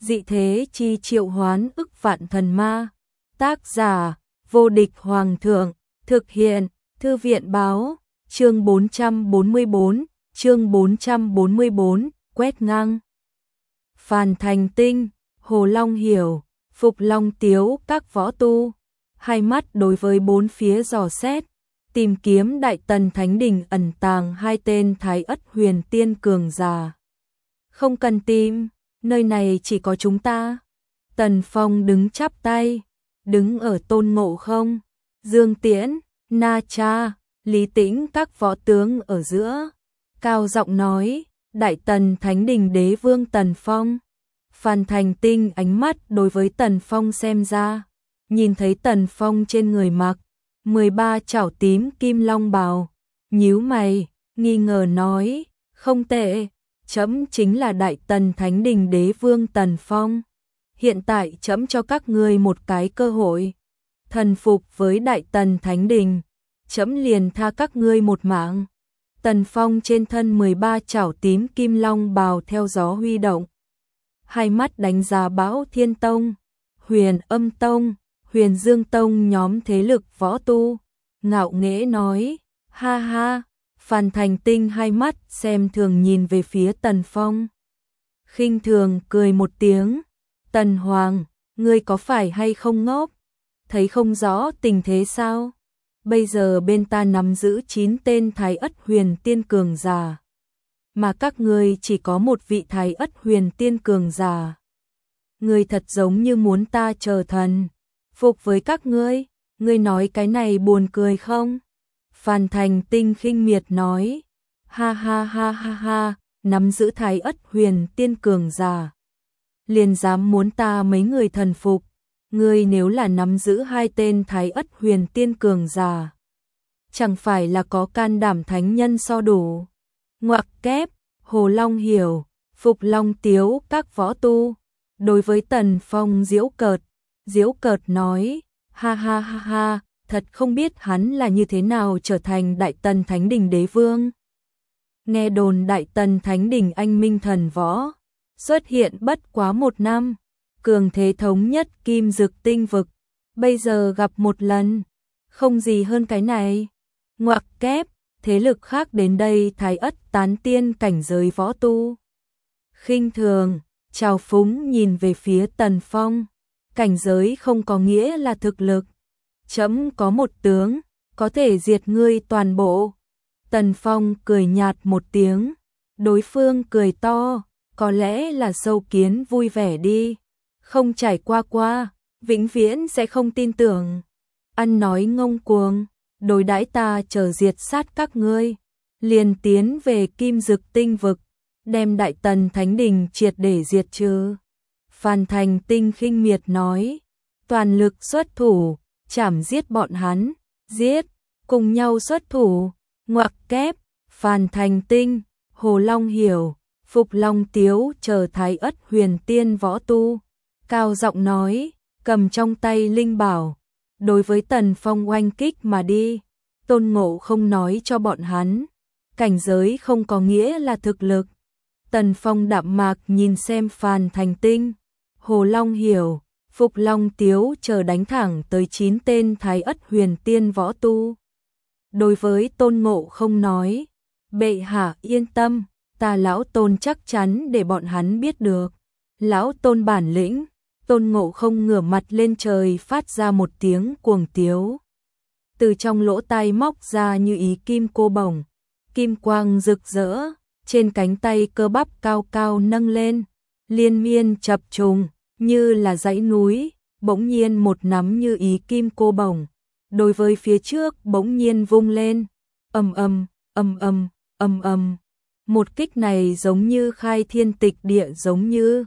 dị thế chi triệu hoán ức vạn thần ma. Tác giả, vô địch hoàng thượng, thực hiện, thư viện báo, chương 444, quét ngang. Phàn Thành Tinh, Hồ Long Hiểu, Phục Long Tiếu các võ tu, hai mắt đối với bốn phía dò xét, tìm kiếm Đại Tần Thánh Đình ẩn tàng hai tên Thái Ất Huyền Tiên cường giả. Không cần tìm, nơi này chỉ có chúng ta. Tần Phong đứng chắp tay, đứng ở Tôn Ngộ Không, Dương Tiễn, Na Cha, Lý Tĩnh các võ tướng ở giữa, cao giọng nói, Đại Tần Thánh Đình Đế Vương Tần Phong. Phàn Thành Tinh ánh mắt đối với Tần Phong xem ra, nhìn thấy Tần Phong trên người mặc 13 chảo tím kim long bào, nhíu mày, nghi ngờ nói, không tệ, trẫm chính là Đại Tần Thánh Đình Đế Vương Tần Phong. Hiện tại trẫm cho các ngươi một cái cơ hội, thần phục với Đại Tần Thánh Đình, trẫm liền tha các ngươi một mạng. Tần Phong trên thân 13 chảo tím kim long bào theo gió huy động, hai mắt đánh giá Bão Thiên Tông, Huyền Âm Tông, Huyền Dương Tông nhóm thế lực võ tu, ngạo nghễ nói, ha ha. Phàn Thành Tinh hai mắt xem thường nhìn về phía Tần Phong, khinh thường cười một tiếng, Tần Hoàng, ngươi có phải hay không ngốc, thấy không rõ tình thế sao? Bây giờ bên ta nắm giữ 9 tên Thái Ất Huyền Tiên cường giả, mà các ngươi chỉ có một vị Thái Ất Huyền Tiên cường giả. Ngươi thật giống như muốn ta trở thần phục với các ngươi, ngươi nói cái này buồn cười không? Phàn Thành Tinh khinh miệt nói, ha ha ha ha ha, nắm giữ Thái Ất Huyền Tiên cường giả, liền dám muốn ta mấy người thần phục, ngươi nếu là nắm giữ hai tên Thái Ất Huyền Tiên cường giả, chẳng phải là có can đảm thánh nhân so đủ. Ngoặc kép, Hồ Long Hiểu, Phục Long Tiếu các võ tu, đối với Tần Phong giễu cợt nói, ha ha ha ha, thật không biết hắn là như thế nào trở thành Đại Tần Thánh Đình Đế Vương. Nghe đồn Đại Tần Thánh Đình anh minh thần võ, xuất hiện bất quá 1 năm, cường thế thống nhất Kim Dực Tinh vực, bây giờ gặp một lần, không gì hơn cái này. Ngoặc kép, thế lực khác đến đây Thái Ất tán tiên cảnh giới võ tu, khinh thường, trào phúng nhìn về phía Tần Phong, cảnh giới không có nghĩa là thực lực. Trẫm có một tướng, có thể diệt ngươi toàn bộ. Tần Phong cười nhạt một tiếng, đối phương cười to, có lẽ là sâu kiến vui vẻ đi, không trải qua, vĩnh viễn sẽ không tin tưởng. Ăn nói ngông cuồng, đối đãi ta chờ diệt sát các ngươi, liền tiến về Kim Dực Tinh vực, đem Đại Tần Thánh Đình triệt để diệt trừ. Phàn Thành Tinh khinh miệt nói, toàn lực xuất thủ, chảm giết bọn hắn, giết, cùng nhau xuất thủ. Ngoặc kép, Phàn Thành Tinh, Hồ Long Hiểu, Phục Long Tiếu chờ Thái Ất Huyền Tiên võ tu, cao giọng nói, cầm trong tay linh bảo, đối với Tần Phong oanh kích mà đi. Tôn Ngộ Không nói cho bọn hắn, cảnh giới không có nghĩa là thực lực. Tần Phong đạm mạc nhìn xem Phàn Thành Tinh, Hồ Long Hiểu, Phục Long Tiếu chờ đánh thẳng tới 9 tên Thái Ất Huyền Tiên võ tu. Đối với Tôn Ngộ Không nói, bệ hạ yên tâm, ta lão Tôn chắc chắn để bọn hắn biết được. Lão Tôn bản lĩnh. Tôn Ngộ Không ngửa mặt lên trời phát ra một tiếng cuồng tiếu. Từ trong lỗ tai móc ra như ý kim cô bổng, kim quang rực rỡ, trên cánh tay cơ bắp cao cao nâng lên, liên miên chập trùng, như là dãy núi, bỗng nhiên một nắm như ý kim cô bổng, đối với phía trước bỗng nhiên vung lên, ầm ầm, ầm ầm, ầm ầm. Một kích này giống như khai thiên tịch địa, giống như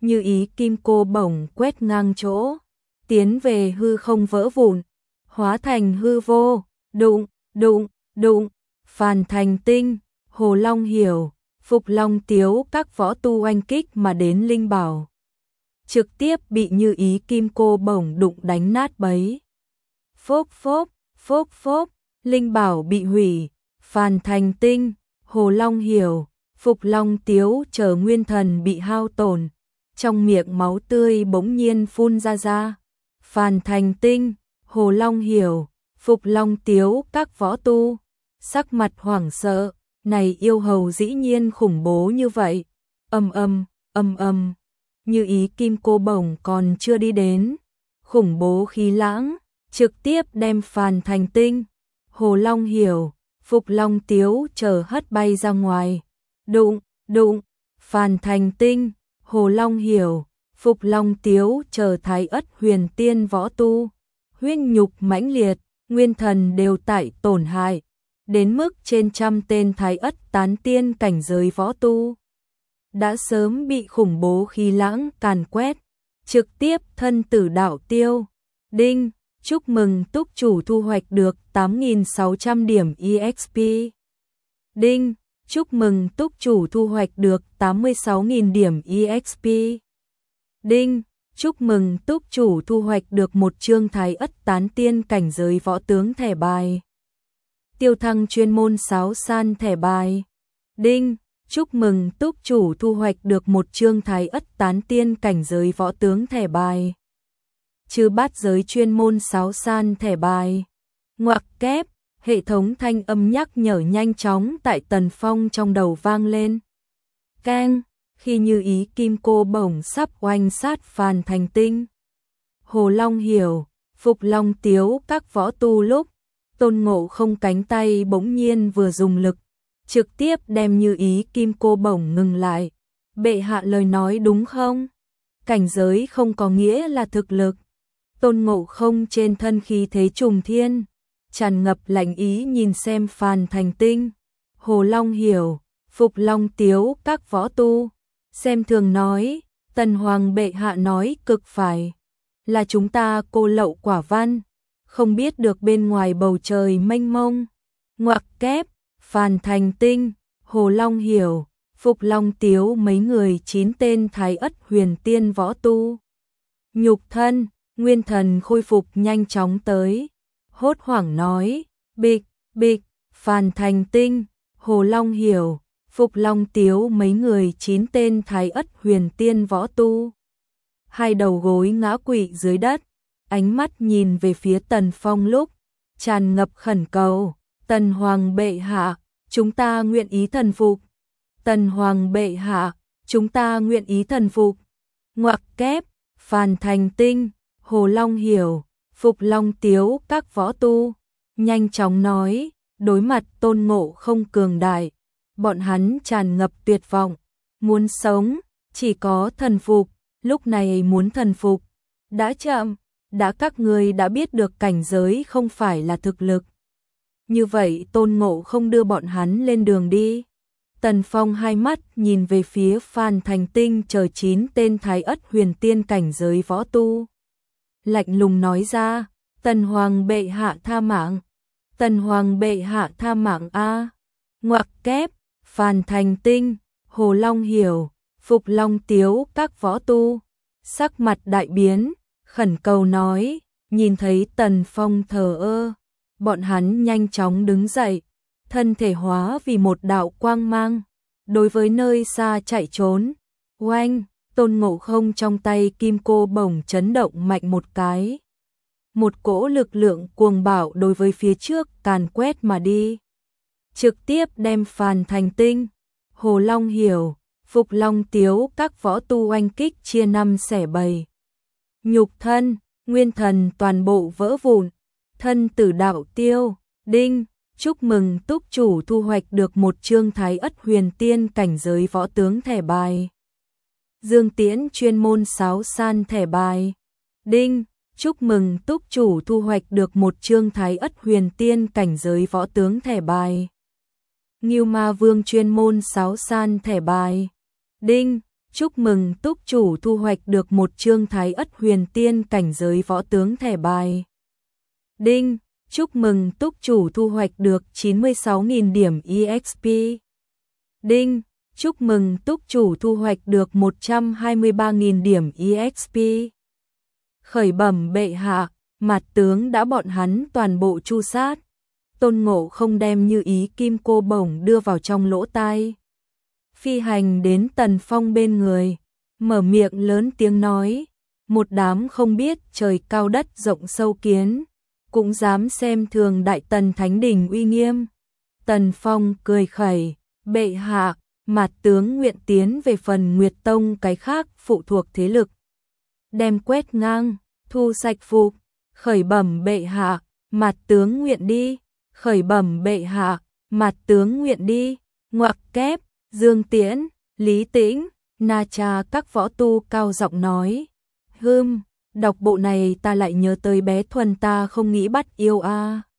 ý kim cô bổng quét ngang chỗ, tiến về hư không vỡ vụn, hóa thành hư vô, đụng, đụng, đụng. Phàn Thành Tinh, Hồ Long Hiểu, Phục Long Tiếu các võ tu oanh kích mà đến linh bảo, trực tiếp bị như ý kim cô bổng đụng đánh nát bấy. Phốc phốc, phốc phốc, linh bảo bị hủy. Phàn Thành Tinh, Hồ Long Hiểu, Phục Long Tiếu chờ nguyên thần bị hao tổn, trong miệng máu tươi bỗng nhiên phun ra. Phan Thành Tinh, Hồ Long Hiểu, Phục Long Tiếu các võ tu, sắc mặt hoảng sợ, này yêu hầu dĩ nhiên khủng bố như vậy. Âm, như ý kim cô bổng còn chưa đi đến, khủng bố khí lãng, trực tiếp đem Phan Thành Tinh, Hồ Long Hiểu, Phục Long Tiếu chờ hất bay ra ngoài. Đụng, Phan Thành Tinh, Hồ Long Hiểu, Phục Long Tiếu chờ Thái Ất huyền tiên võ tu, huyết nhục mãnh liệt, nguyên thần đều tại tổn hại, đến mức trên trăm tên Thái Ất tán tiên cảnh giới võ tu đã sớm bị khủng bố khí lãng càn quét, trực tiếp thân tử đạo tiêu. Đinh, chúc mừng túc chủ thu hoạch được 8.600 điểm EXP. Đinh, chúc mừng túc chủ thu hoạch được 86.000 điểm EXP. Đinh, chúc mừng túc chủ thu hoạch được một chương Thái Ất tán tiên cảnh giới võ tướng thẻ bài. Tiêu thăng chuyên môn sáo san thẻ bài. Đinh, chúc mừng túc chủ thu hoạch được một chương Thái Ất tán tiên cảnh giới võ tướng thẻ bài. Chư bát giới chuyên môn sáo san thẻ bài. Ngoặc kép, hệ thống thanh âm nhắc nhở nhanh chóng tại Tần Phong trong đầu vang lên. Keng, khi như ý kim cô bổng sắp oanh sát Phan Thành Tinh, Hồ Long Hiểu, Phục Long Tiếu các võ tu lúc, Tôn Ngộ Không cánh tay bỗng nhiên vừa dùng lực, trực tiếp đem như ý kim cô bổng ngừng lại. Bệ hạ lời nói đúng không? Cảnh giới không có nghĩa là thực lực. Tôn Ngộ Không trên thân khí thế trùng thiên, tràn ngập lạnh ý nhìn xem Phan Thành Tinh, Hồ Long Hiểu, Phục Long Tiếu các võ tu, xem thường nói, Tần Hoàng bệ hạ nói cực phải, là chúng ta cô lậu quả văn, không biết được bên ngoài bầu trời mênh mông. Ngoặc kép, Phan Thành Tinh, Hồ Long Hiểu, Phục Long Tiếu mấy người 9 tên Thái Ất huyền tiên võ tu, nhục thân, nguyên thần khôi phục nhanh chóng tới, hốt hoảng nói, bịch, Phan Thành Tinh, Hồ Long Hiểu, Phục Long Tiếu mấy người 9 tên Thái Ất huyền tiên võ tu, hai đầu gối ngã quỵ dưới đất, ánh mắt nhìn về phía Tần Phong lúc tràn ngập khẩn cầu. Tần Hoàng bệ hạ, chúng ta nguyện ý thần phục. Tần Hoàng bệ hạ, chúng ta nguyện ý thần phục. Ngoặc kép, Phan Thành Tinh, Hồ Long Hiểu, Phục Long Tiếu các võ tu, nhanh chóng nói, đối mặt Tôn Ngộ Không cường đại, bọn hắn tràn ngập tuyệt vọng, muốn sống, chỉ có thần phục, lúc này muốn thần phục, đã chậm, đã các ngươi đã biết được cảnh giới không phải là thực lực. Như vậy Tôn Ngộ Không đưa bọn hắn lên đường đi. Tần Phong hai mắt nhìn về phía Phan Thành Tinh chờ 9 tên Thái Ất huyền tiên cảnh giới võ tu, lạnh lùng nói ra, Tần Hoàng bệ hạ tha mạng. Tần Hoàng bệ hạ tha mạng a. Ngoặc kép, Phan Thành Tinh, Hồ Long Hiểu, Phục Long Tiếu các võ tu, sắc mặt đại biến, khẩn cầu nói, nhìn thấy Tần Phong thờ ơ, bọn hắn nhanh chóng đứng dậy, thân thể hóa vì một đạo quang mang, đối với nơi xa chạy trốn. Oanh, Tôn Ngộ Không trong tay kim cô bổng chấn động mạnh một cái. Một cỗ lực lượng cuồng bạo đối với phía trước càn quét mà đi, trực tiếp đem Phan Thành Tinh, Hồ Long Hiểu, Phục Long Tiếu các võ tu oanh kích chia năm xẻ bảy. Nhục thân, nguyên thần toàn bộ vỡ vụn, thân tử đạo tiêu. Đinh, chúc mừng túc chủ thu hoạch được một chương Thái Ất huyền tiên cảnh giới võ tướng thẻ bài. Dương Tiễn chuyên môn sáo san thẻ bài. Đinh, chúc mừng túc chủ thu hoạch được một chương Thái Ất huyền tiên cảnh giới võ tướng thẻ bài. Ngưu Ma Vương chuyên môn sáo san thẻ bài. Đinh, chúc mừng túc chủ thu hoạch được một chương Thái Ất huyền tiên cảnh giới võ tướng thẻ bài. Đinh, chúc mừng túc chủ thu hoạch được 96.000 điểm EXP. Đinh, chúc mừng túc chủ thu hoạch được 123.000 điểm EXP. Khởi bẩm bệ hạ, mặt tướng đã bọn hắn toàn bộ tru sát. Tôn Ngộ Không đem như ý kim cô bổng đưa vào trong lỗ tai, phi hành đến Tần Phong bên người, mở miệng lớn tiếng nói, một đám không biết trời cao đất rộng sâu kiến, cũng dám xem thường Đại Tần Thánh Đình uy nghiêm. Tần Phong cười khẩy, bệ hạ, Mạt tướng nguyện tiến về phần Nguyệt Tông cái khác phụ thuộc thế lực. Đem quét ngang, thu sạch phục, khởi bẩm bệ hạ, Mạt tướng nguyện đi, khởi bẩm bệ hạ, Mạt tướng nguyện đi, ngoặc kép, Dương Tiễn, Lý Tĩnh, Na Cha các võ tu cao giọng nói. Đọc bộ này ta lại nhớ tới bé Thuần ta không nghĩ bắt yêu a.